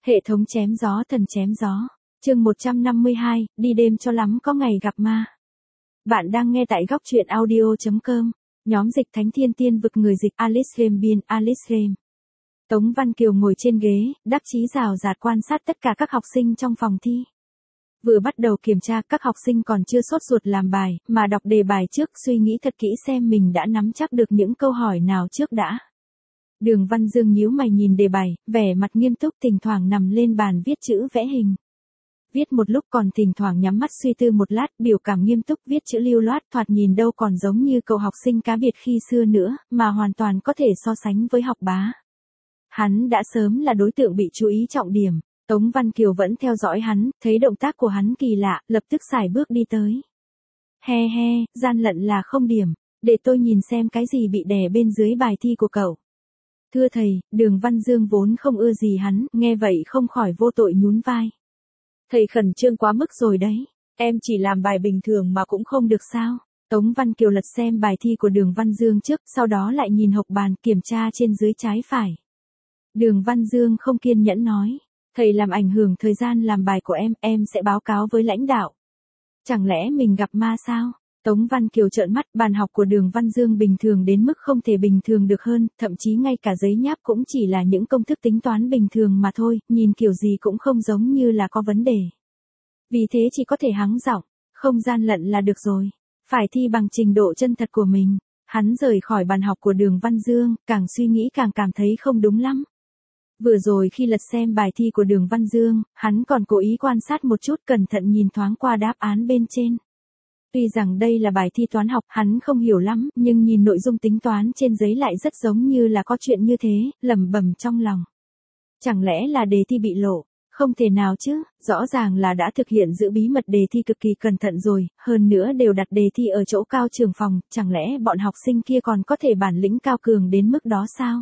Hệ thống chém gió thần chém gió. Chương 152, đi đêm cho lắm có ngày gặp ma. Bạn đang nghe tại góc truyện audio.com. Nhóm dịch Thánh Thiên Tiên vực người dịch Alice Rem biên Alice Rem. Tống Văn Kiều ngồi trên ghế, đắc chí rào rạt quan sát tất cả các học sinh trong phòng thi. Vừa bắt đầu kiểm tra, các học sinh còn chưa sốt ruột làm bài, mà đọc đề bài trước, suy nghĩ thật kỹ xem mình đã nắm chắc được những câu hỏi nào trước đã. Đường Văn Dương nhíu mày nhìn đề bài, vẻ mặt nghiêm túc, thỉnh thoảng nằm lên bàn viết chữ vẽ hình. Viết một lúc còn thỉnh thoảng nhắm mắt suy tư một lát, biểu cảm nghiêm túc, viết chữ lưu loát, thoạt nhìn đâu còn giống như cậu học sinh cá biệt khi xưa nữa, mà hoàn toàn có thể so sánh với học bá. Hắn đã sớm là đối tượng bị chú ý trọng điểm. Tống Văn Kiều vẫn theo dõi hắn, thấy động tác của hắn kỳ lạ, lập tức sải bước đi tới. He he, gian lận là không điểm, để tôi nhìn xem cái gì bị đè bên dưới bài thi của cậu. Thưa thầy, Đường Văn Dương vốn không ưa gì hắn, nghe vậy không khỏi vô tội nhún vai. Thầy khẩn trương quá mức rồi đấy, em chỉ làm bài bình thường mà cũng không được sao. Tống Văn Kiều lật xem bài thi của Đường Văn Dương trước, sau đó lại nhìn hộc bàn kiểm tra trên dưới trái phải. Đường Văn Dương không kiên nhẫn nói. Thầy làm ảnh hưởng thời gian làm bài của em sẽ báo cáo với lãnh đạo. Chẳng lẽ mình gặp ma sao? Tống Văn Kiều trợn mắt, bàn học của Đường Văn Dương bình thường đến mức không thể bình thường được hơn, thậm chí ngay cả giấy nháp cũng chỉ là những công thức tính toán bình thường mà thôi, nhìn kiểu gì cũng không giống như là có vấn đề. Vì thế chỉ có thể hắng giọng, không gian lận là được rồi, phải thi bằng trình độ chân thật của mình. Hắn rời khỏi bàn học của Đường Văn Dương, càng suy nghĩ càng cảm thấy không đúng lắm. Vừa rồi khi lật xem bài thi của Đường Văn Dương, hắn còn cố ý quan sát một chút, cẩn thận nhìn thoáng qua đáp án bên trên. Tuy rằng đây là bài thi toán học, hắn không hiểu lắm, nhưng nhìn nội dung tính toán trên giấy lại rất giống như là có chuyện như thế, lẩm bẩm trong lòng. Chẳng lẽ là đề thi bị lộ? Không thể nào chứ, rõ ràng là đã thực hiện giữ bí mật đề thi cực kỳ cẩn thận rồi, hơn nữa đều đặt đề thi ở chỗ cao trường phòng, chẳng lẽ bọn học sinh kia còn có thể bản lĩnh cao cường đến mức đó sao?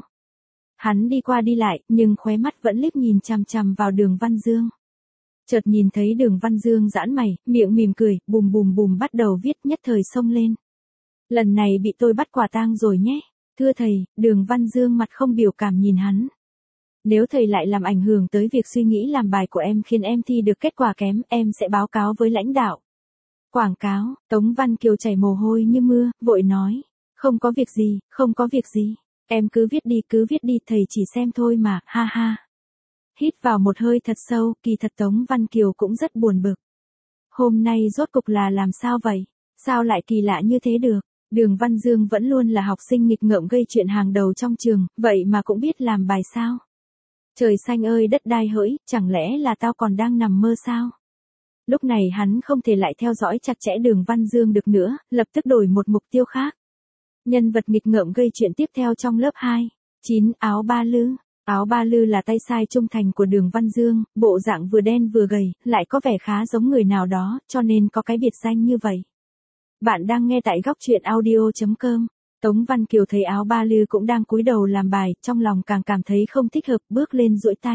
Hắn đi qua đi lại, nhưng khóe mắt vẫn liếc nhìn chằm chằm vào Đường Văn Dương. Chợt nhìn thấy Đường Văn Dương giãn mày, miệng mỉm cười, bùm bùm bùm bắt đầu viết, nhất thời xông lên. Lần này bị tôi bắt quả tang rồi nhé. Thưa thầy, Đường Văn Dương mặt không biểu cảm nhìn hắn. Nếu thầy lại làm ảnh hưởng tới việc suy nghĩ làm bài của em khiến em thi được kết quả kém, em sẽ báo cáo với lãnh đạo. Quảng cáo, Tống Văn Kiều chảy mồ hôi như mưa, vội nói. Không có việc gì, không có việc gì. Em cứ viết đi, thầy chỉ xem thôi mà, ha ha. Hít vào một hơi thật sâu, kỳ thật Tống Văn Kiều cũng rất buồn bực. Hôm nay rốt cục là làm sao vậy? Sao lại kỳ lạ như thế được? Đường Văn Dương vẫn luôn là học sinh nghịch ngợm gây chuyện hàng đầu trong trường, vậy mà cũng biết làm bài sao? Trời xanh ơi đất đai hỡi, chẳng lẽ là tao còn đang nằm mơ sao? Lúc này hắn không thể lại theo dõi chặt chẽ Đường Văn Dương được nữa, lập tức đổi một mục tiêu khác. Nhân vật nghịch ngợm gây chuyện tiếp theo trong lớp 2. 9. Áo ba lư. Áo ba lư là tay sai trung thành của Đường Văn Dương, bộ dạng vừa đen vừa gầy, lại có vẻ khá giống người nào đó, cho nên có cái biệt danh như vậy. Bạn đang nghe tại góc truyện audio.com. Tống Văn Kiều thấy áo ba lư cũng đang cúi đầu làm bài, trong lòng càng cảm thấy không thích hợp, bước lên duỗi tay.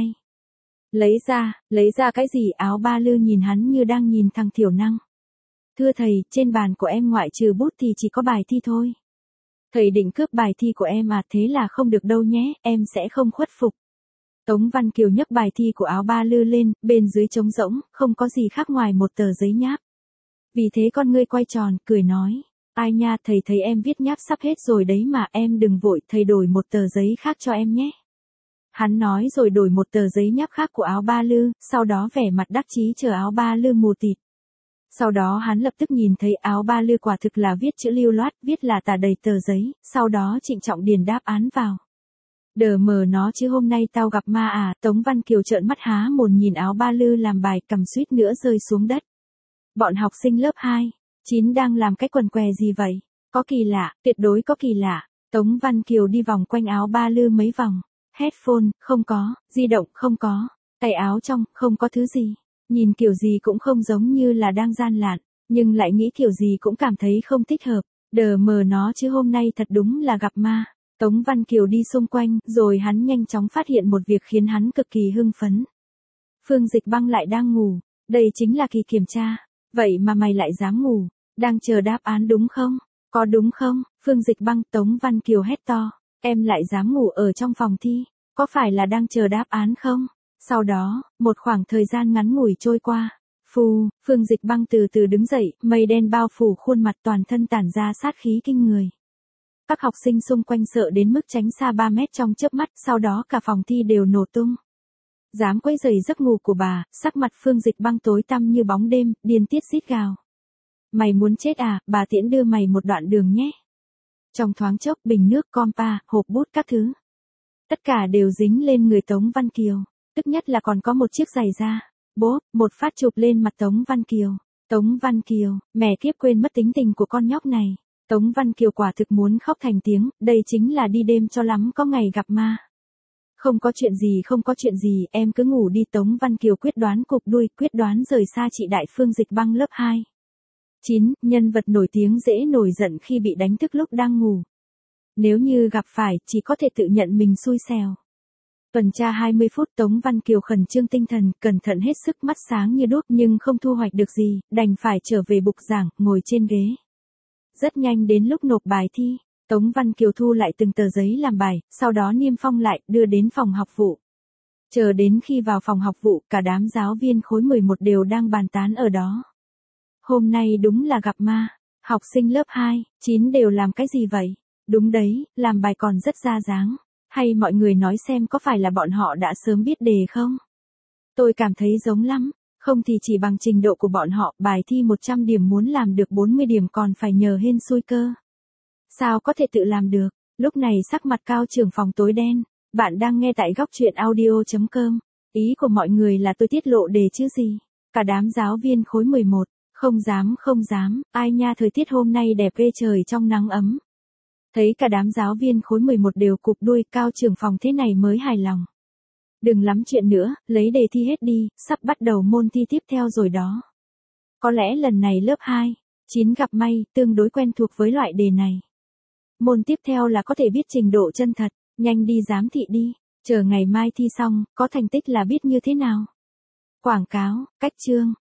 Lấy ra cái gì? Áo ba lư nhìn hắn như đang nhìn thằng thiểu năng. Thưa thầy, trên bàn của em ngoại trừ bút thì chỉ có bài thi thôi. Thầy định cướp bài thi của em à? Thế là không được đâu nhé, em sẽ không khuất phục. Tống Văn Kiều nhấc bài thi của áo ba lư lên, bên dưới trống rỗng, không có gì khác ngoài một tờ giấy nháp. Vì thế con ngươi quay tròn, cười nói. Ai nha, thầy thấy em viết nháp sắp hết rồi đấy mà, em đừng vội, thầy đổi một tờ giấy khác cho em nhé. Hắn nói rồi đổi một tờ giấy nháp khác của áo ba lư, sau đó vẻ mặt đắc chí chờ áo ba lư mù tịt. Sau đó hắn lập tức nhìn thấy áo ba lư quả thực là viết chữ lưu loát, viết là tả đầy tờ giấy, sau đó trịnh trọng điền đáp án vào. Đờ mờ nó chứ hôm nay tao gặp ma à? Tống Văn Kiều trợn mắt há mồm nhìn áo ba lư làm bài, cầm suýt nữa rơi xuống đất. Bọn học sinh lớp 2, 9 đang làm cái quần què gì vậy? Có kỳ lạ, tuyệt đối có kỳ lạ. Tống Văn Kiều đi vòng quanh áo ba lư mấy vòng. Headphone, không có, di động, không có, tay áo trong, không có thứ gì. Nhìn kiểu gì cũng không giống như là đang gian lận, nhưng lại nghĩ kiểu gì cũng cảm thấy không thích hợp. Đờ mờ nó chứ hôm nay thật đúng là gặp ma. Tống Văn Kiều đi xung quanh, rồi hắn nhanh chóng phát hiện một việc khiến hắn cực kỳ hưng phấn. Phương Dịch Băng lại đang ngủ, đây chính là kỳ kiểm tra. Vậy mà mày lại dám ngủ, đang chờ đáp án đúng không? Có đúng không? Phương Dịch Băng, Tống Văn Kiều hét to. Em lại dám ngủ ở trong phòng thi, có phải là đang chờ đáp án không? Sau đó, một khoảng thời gian ngắn ngủi trôi qua. Phương Dịch Băng từ từ đứng dậy, mây đen bao phủ khuôn mặt, toàn thân tản ra sát khí kinh người. Các học sinh xung quanh sợ đến mức tránh xa 3 mét trong chớp mắt, sau đó cả phòng thi đều nổ tung. Dám quấy rầy giấc ngủ của bà, sắc mặt Phương Dịch Băng tối tăm như bóng đêm, điên tiết rít gào. Mày muốn chết à, bà tiễn đưa mày một đoạn đường nhé. Trong thoáng chốc, bình nước, compa, hộp bút các thứ. Tất cả đều dính lên người Tống Văn Kiều, tức nhất là còn có một chiếc giày da. Bốp, một phát chụp lên mặt Tống Văn Kiều. Tống Văn Kiều, mẹ kiếp quên mất tính tình của con nhóc này. Tống Văn Kiều quả thực muốn khóc thành tiếng, đây chính là đi đêm cho lắm có ngày gặp ma. Không có chuyện gì, em cứ ngủ đi. Tống Văn Kiều quyết đoán cụp đuôi, quyết đoán rời xa chị Đại Phương Dịch Băng lớp 2. 9. Nhân vật nổi tiếng dễ nổi giận khi bị đánh thức lúc đang ngủ. Nếu như gặp phải, chỉ có thể tự nhận mình xui xẻo. Tuần tra 20 phút, Tống Văn Kiều khẩn trương tinh thần, cẩn thận hết sức, mắt sáng như đuốc nhưng không thu hoạch được gì, đành phải trở về bục giảng, ngồi trên ghế. Rất nhanh đến lúc nộp bài thi, Tống Văn Kiều thu lại từng tờ giấy làm bài, sau đó niêm phong lại, đưa đến phòng học vụ. Chờ đến khi vào phòng học vụ, cả đám giáo viên khối 11 đều đang bàn tán ở đó. Hôm nay đúng là gặp ma, học sinh lớp 2, 9 đều làm cái gì vậy? Đúng đấy, làm bài còn rất ra dáng. Hay mọi người nói xem có phải là bọn họ đã sớm biết đề không? Tôi cảm thấy giống lắm, không thì chỉ bằng trình độ của bọn họ, bài thi 100 điểm muốn làm được 40 điểm còn phải nhờ hên xui cơ. Sao có thể tự làm được? Lúc này sắc mặt Cao trưởng phòng tối đen. Bạn đang nghe tại góc truyện audio.com. Ý của mọi người là tôi tiết lộ đề chứ gì? Cả đám giáo viên khối 11, không dám, ai nha, thời tiết hôm nay đẹp ghê, trời trong nắng ấm. Thấy cả đám giáo viên khối 11 đều cụp đuôi, Cao trưởng phòng thế này mới hài lòng. Đừng lắm chuyện nữa, lấy đề thi hết đi, sắp bắt đầu môn thi tiếp theo rồi đó. Có lẽ lần này lớp 2, 9 gặp may, tương đối quen thuộc với loại đề này. Môn tiếp theo là có thể biết trình độ chân thật, nhanh đi giám thị đi, chờ ngày mai thi xong, có thành tích là biết như thế nào. Quảng cáo, cách chương.